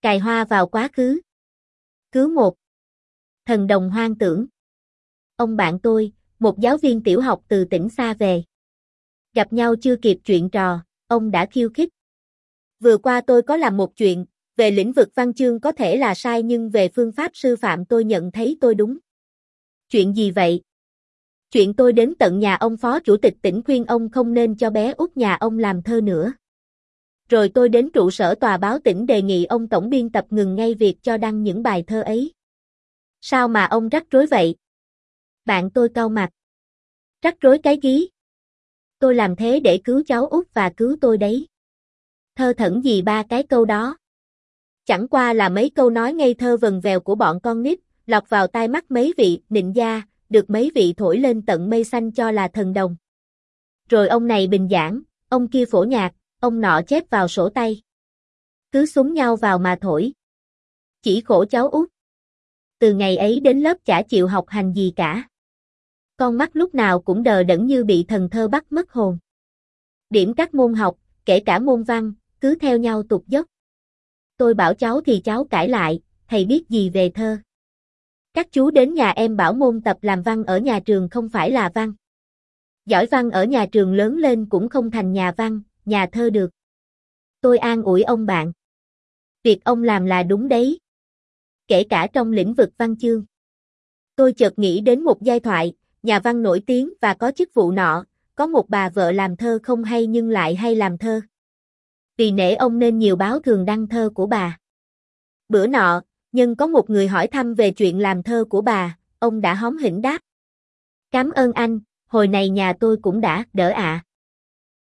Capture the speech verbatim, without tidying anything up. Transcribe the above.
Cài hoa vào quá khứ. Cứu một. Thần đồng hoang tưởng. Ông bạn tôi, một giáo viên tiểu học từ tỉnh xa về. Gặp nhau chưa kịp chuyện trò, ông đã khiêu khích. Vừa qua tôi có làm một chuyện, về lĩnh vực văn chương có thể là sai nhưng về phương pháp sư phạm tôi nhận thấy tôi đúng. Chuyện gì vậy? Chuyện tôi đến tận nhà ông phó chủ tịch tỉnh khuyên ông không nên cho bé út nhà ông làm thơ nữa. Rồi tôi đến trụ sở tòa báo tỉnh đề nghị ông tổng biên tập ngừng ngay việc cho đăng những bài thơ ấy. Sao mà ông rắc rối vậy? Bạn tôi cau mặt. Rắc rối cái gí. Tôi làm thế để cứu cháu út và cứu tôi đấy. Thơ thẩn gì ba cái câu đó. Chẳng qua là mấy câu nói ngây thơ vần vèo của bọn con nít, lọt vào tai mắt mấy vị nịnh gia, được mấy vị thổi lên tận mây xanh cho là thần đồng. Rồi ông này bình giảng, ông kia phổ nhạc, ông nọ chép vào sổ tay. Cứ súng nhau vào mà thổi. Chỉ khổ cháu út. Từ ngày ấy đến lớp chả chịu học hành gì cả. Con mắt lúc nào cũng đờ đẫn như bị thần thơ bắt mất hồn. Điểm các môn học, kể cả môn văn, cứ theo nhau tụt dốc. Tôi bảo cháu thì cháu cãi lại, thầy biết gì về thơ. Các chú đến nhà em bảo môn tập làm văn ở nhà trường không phải là văn. Giỏi văn ở nhà trường lớn lên cũng không thành nhà văn, nhà thơ được. Tôi an ủi ông bạn. Việc ông làm là đúng đấy. Kể cả trong lĩnh vực văn chương. Tôi chợt nghĩ đến một giai thoại, nhà văn nổi tiếng và có chức vụ nọ, có một bà vợ làm thơ không hay nhưng lại hay làm thơ. Vì nể ông nên nhiều báo thường đăng thơ của bà. Bữa nọ, nhân có một người hỏi thăm về chuyện làm thơ của bà, ông đã hóm hỉnh đáp. Cảm ơn anh, hồi này nhà tôi cũng đã đỡ ạ. À.